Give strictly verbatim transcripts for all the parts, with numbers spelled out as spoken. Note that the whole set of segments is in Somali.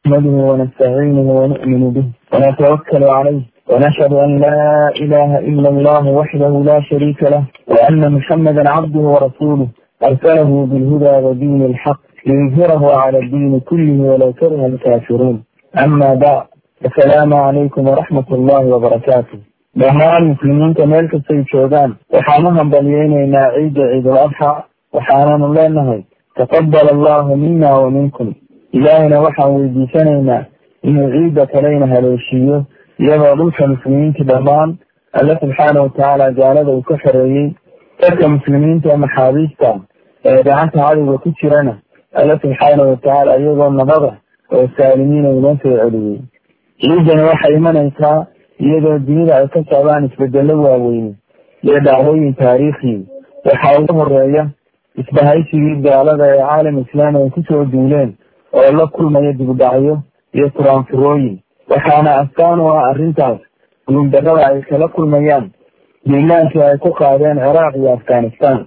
نحمده ونستعينه ونؤمن به ونتوكل عليه ونشهد أن لا إله إلا الله وحده لا شريك له وأن محمدا عبده ورسوله أرسله بالهدى ودين الحق ليظهره على الدين كله ولو كره الكافرون. أما بعد، السلام عليكم ورحمة الله وبركاته. دعاء المسلمين كمال كسي شودان وحانها بليين عيد عيد الأضحى وحانا الله نهي تقبل الله منا ومنكم. إلهنا وحا ويديسانينا إن عيد كلينا هلوشيه يضع روح المسلمين كدمان الله سبحانه وتعالى جعله وكفريه تلك المسلمين كمحابيستا دعانت علي وكترنا الله سبحانه وتعالى أيضا نبضه والسالمين ونسي عليه. عيدنا وحا إيمانيسا iyadoo dunida ay ka socdaan isbedelo waaweyn iyo dhacdooyin taariikhi waxaa ugu horeeya isbahaysigii gaalada ee caalam islaami ay kusoo duuleen oo la kulmaya dibudhacyo iyo turaanfurooyin, waxaana astaan u ah arrintaas guuldarrada ay kala kulmayaan duulaankii ay ku qaadeen ciraaq iyo afghanistan.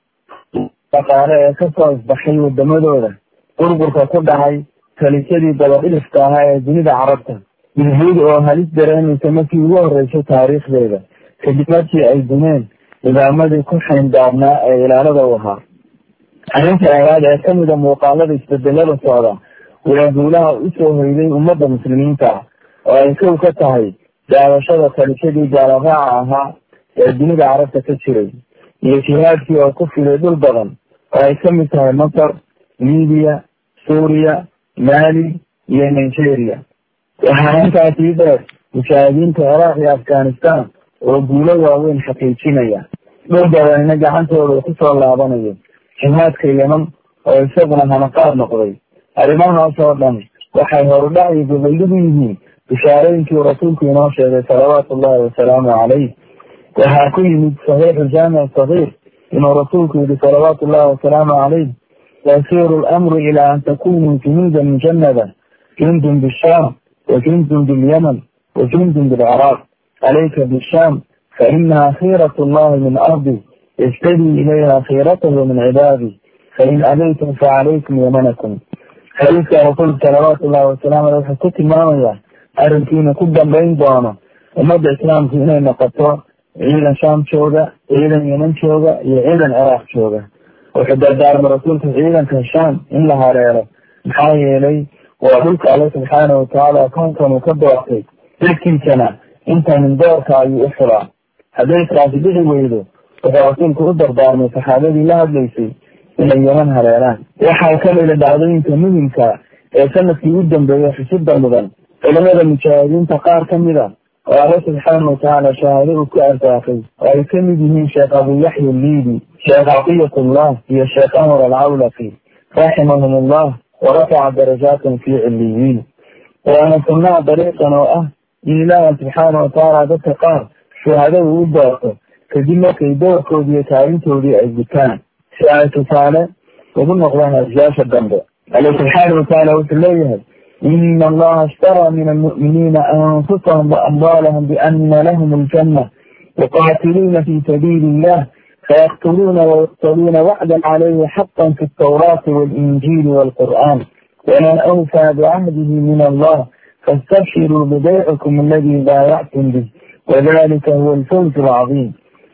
dhaqaale ee kasoo isbaxay wadamadooda, burburka ku dhacay kalisadii dabadhilifka ahaa ee dunida carabta, yuhuud oo halis dareemaysa markii ugu horreysay taariikhdeeda kadib markii ay dumeen nidaamadii ku xayndaabnaa ee ilaalada u ahaa. arrinta ayaad ee ka mida muuqaalada isbedelada socda waa guulaha usoo hoyday ummadda muslimiinta ah oo ay kow ka tahay daawashada kalisadii gaalaraaca ahaa ee dunida carabta ka jiray iyo jihaadkii oo ku fiday dhul badan oo ay ka mid tahay masar, libiya, suuriya, maali iyo nigeria. waxaa intaasii dheer mujaahidiinta ciraaq iyo afghanistan oo guulo waaweyn xaqiijinaya, dhul badanina gacantooda kusoo laabanayo, jihaadka yeman oo isaguna hanaqaad noqday. arrimahaas oo dhan waxay horudhac iyo gobolligu yihiin bishaarooyinkii rasuulku inoo sheegay salawaatu ullahi wasalaamu calayh. waxaa ku yimid saxiixu jaamic sagiir inuu rasuulku yihi salawaatu ullahi wasalaamu calayh yasiiru lamru ilaa an takunuu junuudan mujannada jundun bishaam وجند باليمن وجند بالعراق عليك بالشام فإنها خيرة الله من أرضي يجتدي إليها خيرته من عبادي فإن أبيتم فعليكم يمنكم. حديث رسول صلوات الله وسلامه عليه حكوت المامية أرنتين كبا بين دوانا ومدى إسلام في هنا نقطة إيلا شام شوغا إيلا يمن شوغا إيلا عراق شوغا وحدى دار رسول إيلا كالشام إن لها ريرا محايا إلي وأقولك الله سبحانه وتعالى كونكم وكبرتك لكن كنا انت من دورك أي أخرى هذيك راجل به ويده وفرسولك أدر دارنا فحابي الله ليسي إن اليمن هلالان وحاكم إلى دعوين كمهمك يسنة في ودن بيه في سبب المغن فلماذا المشاهدين تقار كمذا والله سبحانه وتعالى شاهده كأرتاقي ويكم به شيخ أبو يحيى الليبي شيخ عطية الله هي الشيخ أمر العولقي رحمهم الله ورفع درجات في عليين. وأنا كنا طريقا وأه إن الله سبحانه وتعالى ذات قال شهده وباقه كذلك كيدوك وبيتعينته لأجبكان سعادة تعالى وظن الله أجاش الدنبا الله سبحانه وتعالى وتليه إن الله اشترى من المؤمنين أنفسهم وأموالهم بأن لهم الجنة وقاتلون في سبيل الله فيقتلون ويقتلون وعدا عليه حقا في التوراة والإنجيل والقرآن ومن أوفى بعهده من الله فاستبشروا ببيعكم الذي بايعتم به وذلك هو الفوز العظيم.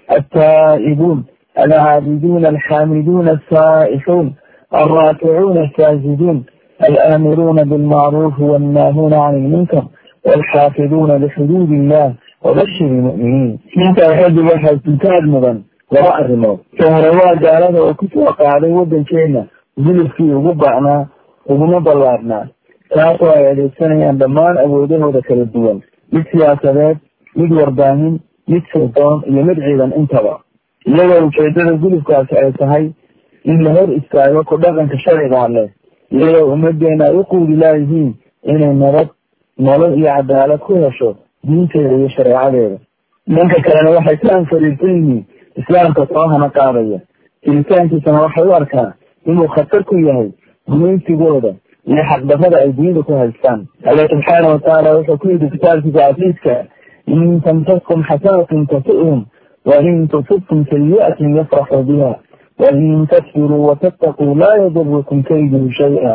التائبون العابدون الحامدون السائحون الراكعون الساجدون الآمرون بالمعروف والناهون عن المنكر والحافظون لحدود الله وبشر المؤمنين. انت أحد واحد تنتهد مغن laba arrimood ka hore waa gaalada oo ku soo qaaday waddankeena jilibkii ugu bacnaa uguna ballaarnaa, taasoo ay adeegsanayaan dhammaan awoodahooda kala duwan, mid siyaasadeed, mid warbaahin, mid sirdoon iyo mid ciidan intaba, iyadoo ujeedada jilibkaasi ay tahay in la hor istaago ku dhaqanka sharciga leh, iyadoo ummadeena ay u quudi laayihiin inay nabad, nolol iyo cadaalad ku hesho diinteeda iyo shareecadeeda. dhanka kalena waxay ka anfariirsan yihiin islaamka soo hana qaadaya, jiritaankiisana waxay u arkaan inuu khatar ku yahay gumaysigooda iyo xaqdarrada ay diinta ku haystaan. Allah subxaanahu watacaala wuxuu ku yidhi kitaabkiisa casiiska in tamsaskum xasanatun tasu'hum wa in tusibkum sayyi'atun yafraxuu biha wa in tasbiruu wa tattaquu laa yadurrukum kayduhum shay'an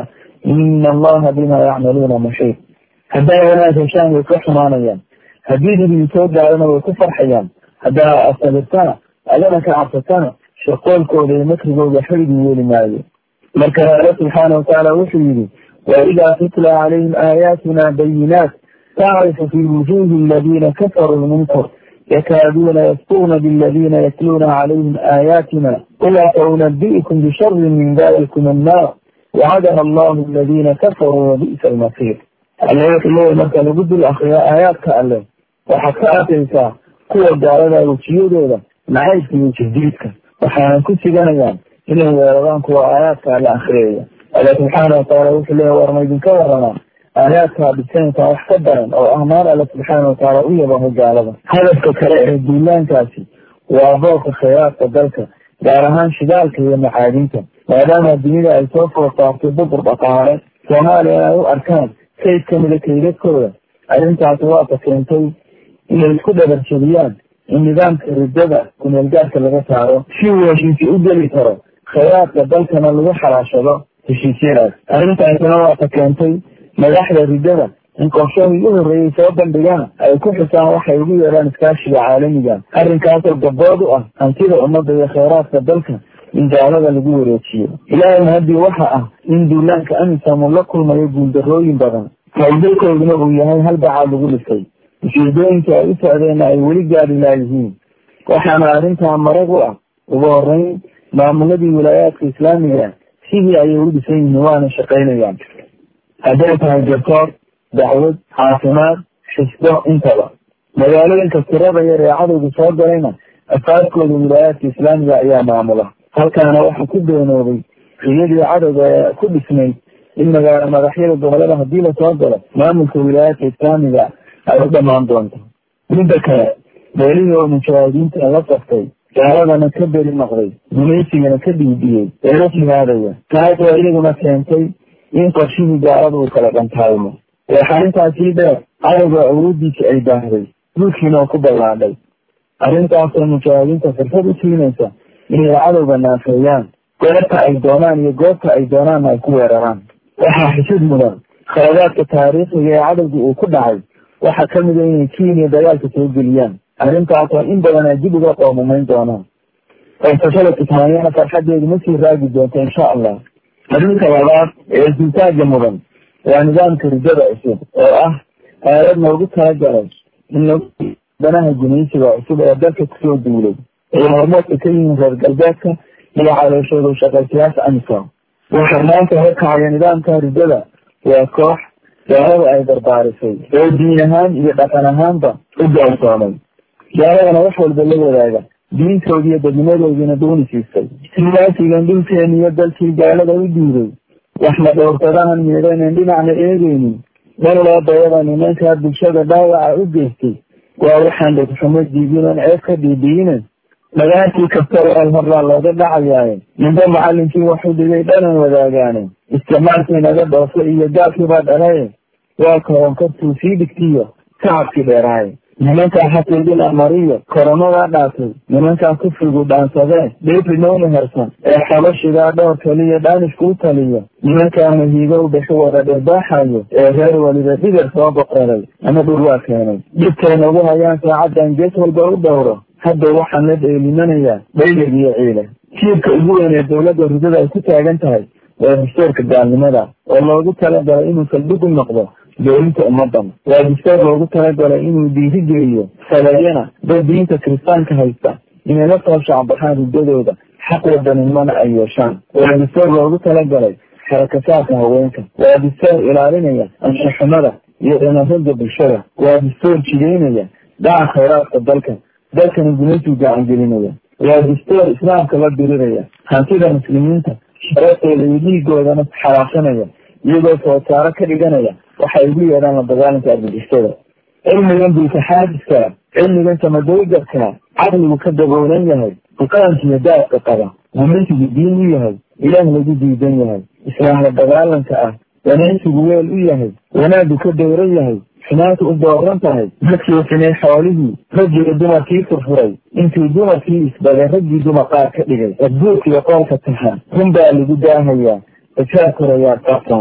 إن الله بما يعملون محيط. هذا وناس شان وكحمانيا هديد بيتوجع لنا وكفر حيان هذا أصلتنا ألنا كعبتنا شقولكو لمكرقو بحرق يولي مالي لك الله سبحانه وتعالى وحيدي وإذا تتلى عليهم آياتنا بينات تعرف في وجوه الذين كفروا المنكر يكادون يسطون بالذين يتلون عليهم آياتنا قل أنبئكم بشر من ذلكم النار وعدها الله الذين كفروا وبئس المصير. الله يقول لك لابد الأخياء آيات كأله وحكاء تلك قوة دارنا وشيودنا معيش في وجهديك وحانا كنت جانيان إنه يرغان قوة آيات كالأخيرية. الله سبحانه وتعالى يقول له ورميدن كورنا آياتها بالسنة وحكبرا أو أمار الله سبحانه وتعالى ويبه جالبا هدفك كرائه الدولان كاسي وأبوك خيارك وذلك دارهان شدالك هي معادنك maadaama adduunyada ay soo foorsaartay burbur dhaqaale Soomaaliya ay u arkaan kayd ka mid ah kaydadkooda arrintaasi waa keentay inay isku dhabarjabiyaan in nidaamka ridada kumeelgaarka laga saaro si uu heshiisi u geli karo khayraadka dalkana lagu xalaashado heshiisyadaas. arrintaasina waa keentay madaxda ridada in qorshaha ugu horreeyay soo bandhigaan ay ku xusaan waxay ugu yeeraan iskaashiga caalamiga arrinkaasoo gabdhood u ah hantida ummadda iyo khayraadka dalka in gaalada lagu wareejiyo. ilaahayna haddii waxa ah in duulaanka amisom la kulmayo guuldarrooyin badan hawlgalkooduna uu yahay hal bacaad lagu dhisay ujeedooyinka ay u socdeenna ay weli gaari laayihiin. waxaana arrintaa marag u ah ugu horreyn maamuladii wilaayaadka islaamiga sidii ayay u dhisan yihiin waana shaqaynayaan hadday tahay garsoor dacwad caafimaad xisbo intaba. magaalooyinka tirada yar ee cadowga soo galayna afaarkooda wilaayaadka islaamiga ayaa maamula. halkaana waxaa ku beenoobay iyadii cadowga ee ku dhisnayd in magaalo madaxyada gobolada haddii lasoo galo maamulka wilaayaadka islaamiga ay u dhammaan doonto. midda kale beelihii oo mujaahidiinta la saftay gaaladana ka beri noqday gumaysigana ka dhiidhiyey ee la jihaadaya taas oo iyaguna keentay in qorshihii gaalada uu kala dhantaalmo. waxaa intaasii dheer cadowga awoodiisa ay baahday dhulkiina oo ku ballaadhay. arrintaasoo mujaahidiinta fursad u siinaysa inay cadowga naafeeyaan goobta ay doonaan iyo goobta ay doonaanna ay ku weeraraan. waxaa xisad mudan khaladaadka taariikhiga ee cadowga uu ku dhacay waxaa ka mid a inay Kenya dagaalka soo geliyaan. arrintaasoo in badan ay dib uga qoomumayn doonaan. qaybsashada kismaayana farxadeedu ma sii raagi doonto insha allah. arrinta labaad ee sultaaga mudan waa nidaamka ridada cusub oo ah aalad loogu talagalay in lagu danaha gumaysiga cusub ee dalka kusoo duulay ee hormoodka ka yihiin reer galbeedka iyo calooshooda shaqaysiyaasha amisom. waxaa maanta horkacaya nidaamka ridada waa koox gaalada ay barbaarisay oo diin ahaan iyo dhaqan ahaanba u gaarsoomay. gaaladana wax walba la wadaaga diintoodi iyo dadnimadoodiina duuni siistay. sidaasigan dhulkeeni iyo dalkii gaalada u dhiibay waxna dhowrsadahan miidhanen dhinacna eegeynin dhan loo dayada nimankaa bulshada dhaawaca u geystay waa waxaan dhegxumo diidinoon ceeb ka dhiidhiinen magaalkii kastaba al horraa looga dhacayaaye ninba macallinkii waxu dhigay dhanan wadaagaane isticmaalkii naga dhoofo iyo gaabkiibaa dhalaye waa koronkartuu sii dhigtiyo tacabkii dheeraaye. nimankaa xaqiidin amariyo koronadaa dhaafay nimankaa kufrigu dhaansadee dheyfi nooni harsan ee xabashigaa dhowr kaliya dhaanishku u taliyo nimankaana hiigo u dhexu wada dhirbaaxayo ee reer waliba dhigar soo boqoray ama dhur waa keenay dhibkayna ugu hayaan saacaddan gees walba u dhowro hadda waxaan la dheelimanayaa dhaylig iyo ciile. jiibka ugu weyn ee dowladda ridada ay ku taagan tahay waa dastuurka gaalnimada oo loogu talagalay inuu saldhig u noqdo doolinta ummadan. waa dastuur loogu talagalay inuu dhiirigeliyo salayana dad diinta kiristaanka haysta inay la soo shacbaxaan ridadooda xaq wadaninimana ay yeeshaan. waa dastuur loogu talagalay xarakasaadka haweenka. waa dastuur ilaalinaya anshaxumada iyo dhanahooda bulshada. waa dastuur jideynaya dhaca khayraadka dalka dalkana gumaysigu gacangelinaya. waa dastuur islaamka la diriraya hantida muslimiinta sharafteeda iyo dhiigoodana xalaashanaya iyagoo soo saaro ka dhiganaya waxay ugu yeedhaan la dagaalanka argagixisada. cilmigan dulkaxaadiskaa cilmigan samadowgarkaa caqligu ka daboolan yahay buqaankiiyo daadka qaba gumaysigu diin u yahay ilaah lagu diidan yahay islaam la dagaalanka ah wanaysigu weel u yahay wanaaggu ka dowran yahay xumaanta u dooran tahay dadkii sinay xoolihii raggiiyo dumarkii furfuray intii dumarkii isbaday raggii dumar qaar ka dhigay adbuurkiiyo qoolka taxa run baa lagu daahayaa ajaab korayaa qaabtan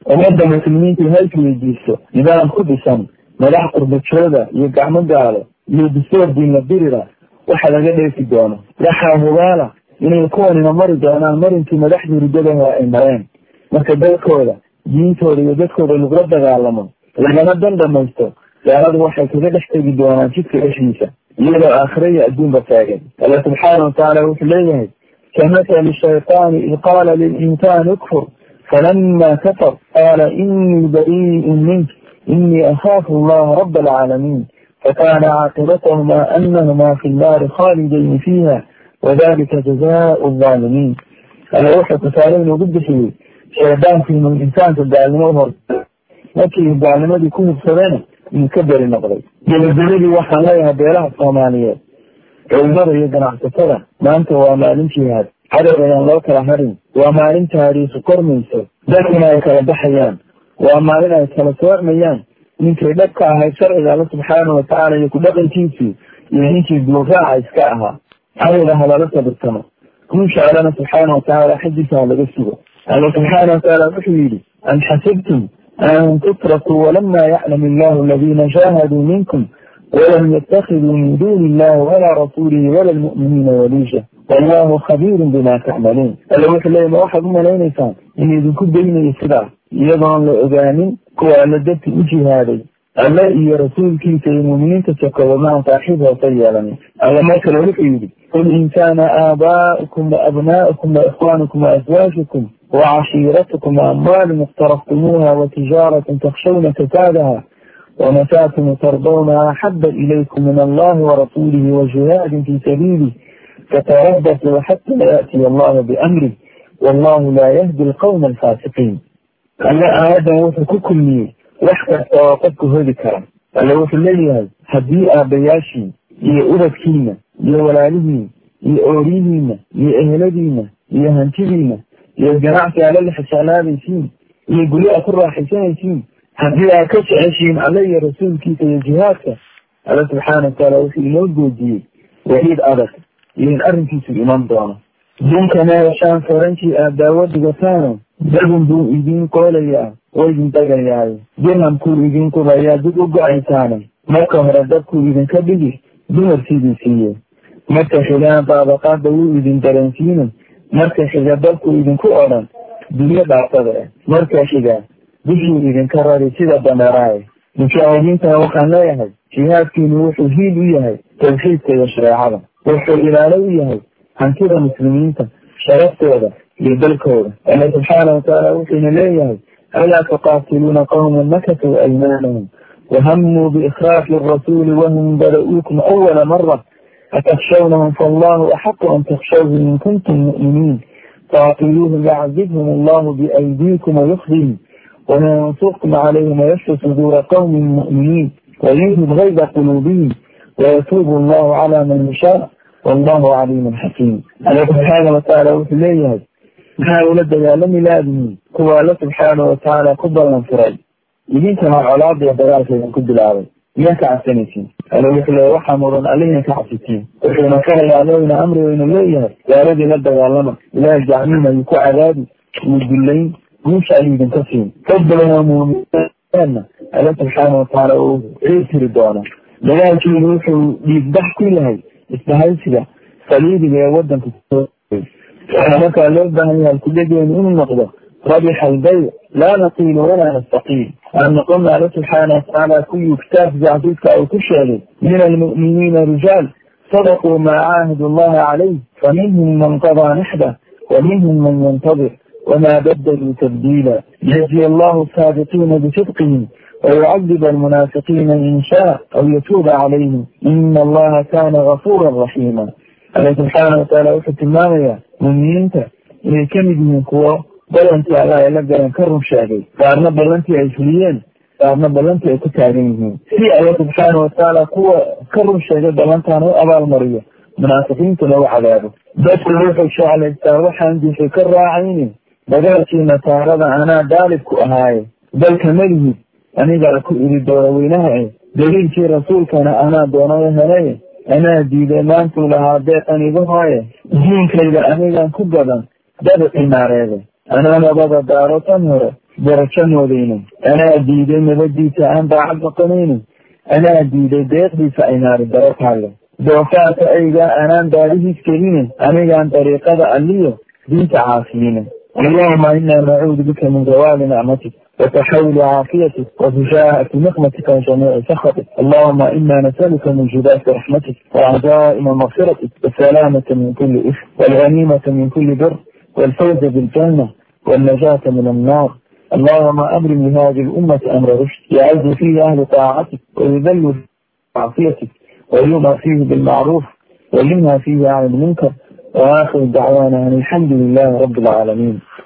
ummadda muslimiinta halkii weydiisto nidaam ku dhisan madax qurbadjooda iyo gacmo gaalo iyo dastuur diinla dirira waxa laga dheefi doono. waxaa hubaala inay kuwanina mari doonaan marinkii madaxdii ridadaha ay mareen. marka dalkooda diintooda iyo dadkooda lagula dagaalamo lagana dan dhamaysto gaaladu waxay kaga dhex tegi doonaan jidka dhexdiisa iyadoo aakhira iyo adduunba taagan. alla subxaana watacaala wuxuu leeyahay kamathali shaytaani id qaala lilinsaani ukfur falama kafar qaala inii barii'un mink inii akhaafu allaha raba alcaalamiin fakana caaqibatahumaa anahumaa fi nnaari khaalidayni fiiha wadalika jazaau alzaalimiin. alla wuxuu tusaale inoogu bixiyey shaydaankii inuu insaanka gaalnimo uhor markii gaalnimadii ku hubsadana inuu ka beri noqday. gebagabadii waxaan leeyahay beelaha soomaaliyeed culimada iyo ganacsatada maanta waa maalin jihaad, cadowg ayaan loo kala harin, waa maalin taariikhi kormayso, dadkuna ay kala baxayaan, waa maalin ay kala soocmayaan ninkay dhab ka ahayd sharciga alla subxaana watacaala iyo ku dhaqankiisii iyo ninkii duuraaca iska ahaa. cadowga halala sabirtamo, guusha allana subxaana watacaala xaggiisa ha laga sugo. alla subxaana watacaala wuxuu yidhi am xasibtum an tutrakuu walama yaclam illahu aladiina jaahaduu minkum walam yatakiduu min duuni illahi walaa rasuulihi wala lmu'miniina waliija wallahu khabiirun bima tacmaluun. alla wuxuu leeya ma waxaad u malaynaysaan in idinku daynayo sidaas iyadoon la ogaanin kuwa alla darti u jihaaday alle iyo rasuulkiisa iyo muuminiinta sokoba maan saaxiib hoose yeelanin. alla mar kale wuxuu yidhi qul in kaana aabaa'ukum waabnaa'ukum waikhwaanukum waazwaajukum وعشيرتكم وأموال اقترفتموها وتجارة تخشون كسادها ومساكن ترضونها أحب إليكم من الله ورسوله وجهاد في سبيله فتربصوا حتى يأتي الله بأمره والله لا يهدي القوم الفاسقين. ألا هذا وفككم لي وحكا توقفك هذه الكرم. ألا وفي الليل هدي آبياشي يأولدكين يولالهين يأوريهين يأهلدين يهنتبين iyo ganacsi alla la xisaalaabaysiin iyo guryo a ku raaxaysanaysiin haddii aa ka jeceshiin alla iyo rasuulkiisa iyo jihaadka alla subxaana watacaala wuxuu inoo goodiyey waciid adag iyo in arrinkiisu iman doono. dunkana heshaan farankii aad daawo dhigataano dabun buu idiin qoolayaa oo idin dagayaayo dirhamkuu idin qubayaa dib u go-aysaane marka hore dabkuu idinka dhigi dumarkiidii siiye marka xigaan daabaqaadda wuu idin dareensiinay marka xiga dalku idinku odhan dunyo dhaafada ah marka xiga dushuu idinka rari sida dameeraaye. mujaahidiinta waxaan leeyahay jihaadkiinu wuxuu hiil u yahay tawxiidka iyo shareecada, wuxuu ilaalo u yahay hantida muslimiinta sharaftooda iyo dalkooda. alla subxaana watacaala wuxuuna leeyahay alaa tuqaatiluuna qawman nakasuu aymaanahum wahamuu biikhraaji arasuuli wahum bada'uukum awala mara أتخشونهم فالله أحق أن تخشوه إن كنتم مؤمنين فاعطيوهم يعذبهم الله بأيديكم ويخزيهم وما ينصركم عليهم ويشفي صدور قوم مؤمنين ويذهب غيظ قلوبهم ويتوب الله على من يشاء والله عليم حكيم. الله سبحانه وتعالى وتليه هؤلاء دجال ميلادهم هو الله سبحانه وتعالى قبل من فرج يجين كما علاد يدرس من كل العالم ياك عسنتين أنا وحلا وحمر علينا كعفتين وحنا كان علينا أمر وإن الله يا رجل الدجال لا يجعلنا يكون عذاب والجلين مش عليهم كثير قبلنا مؤمنين الله سبحانه وتعالى وعيسر دعنا لذلك يروح يذبح كلها استهلسها صليبي يودن في الصوت فأنا كان لبها هي الكل دين أم النقضة ربح البيع لا نطيل ولا نستقيل أن قلنا على سبحانه وتعالى كل كتاب زعزوك أو كشعر من المؤمنين رجال صدقوا ما عاهد الله عليه فمنهم من قضى نحبه ومنهم من ينتظر وما بدلوا تبديلا يجزي الله الصادقين بصدقهم ويعذب المنافقين إن شاء أو يتوب عليهم إن الله كان غفورا رحيما. الله سبحانه وتعالى وحد المامية من ينتهي إلى كمدين قوة بلنتي على يلقى ينكرهم شاقي فأرنا بلنتي عيسليين فأرنا بلنتي عيكتارينهم في الله سبحانه وتعالى قوة كرهم شاقي بلنتان وأبا المرية منافقين تلو عذابه بس الروح الشعال التاروح عندي في كرة عيني بدأتي نتعرض أنا دالك أهاي بل كمله أنا قال كل الدوروينها دليل في رسول كان أنا دونها هلاي أنا دي لمان لها بيت أني بهاي دين كيدا أنا كان كبدا بدأت النار أنا ما بدأ دارو تنهر برشان ودينه أنا ديدي مبدي تأم بعد قنينه أنا ديدي ديقدي فأينار الدرس هذا دوفات أيضا أنا داره سكرين أنا عن طريقة أليه بنت عافينه اللهم إنا نعوذ بك من زوال نعمتك وتحول عافيتك وفجاءة نقمتك وجميع سخطك. اللهم إنا نسألك من جبات رحمتك وعزائم مغفرتك والسلامة من كل إثم والغنيمة من كل بر والفوز بالجنة والنجاة من النار. اللهم أبرم لهذه الأمة أمر رشد يعز فيه أهل طاعتك ويذل فيه عافيتك ويؤمر فيه بالمعروف وينهى فيه عن المنكر. وآخر دعوانا أن الحمد لله رب العالمين.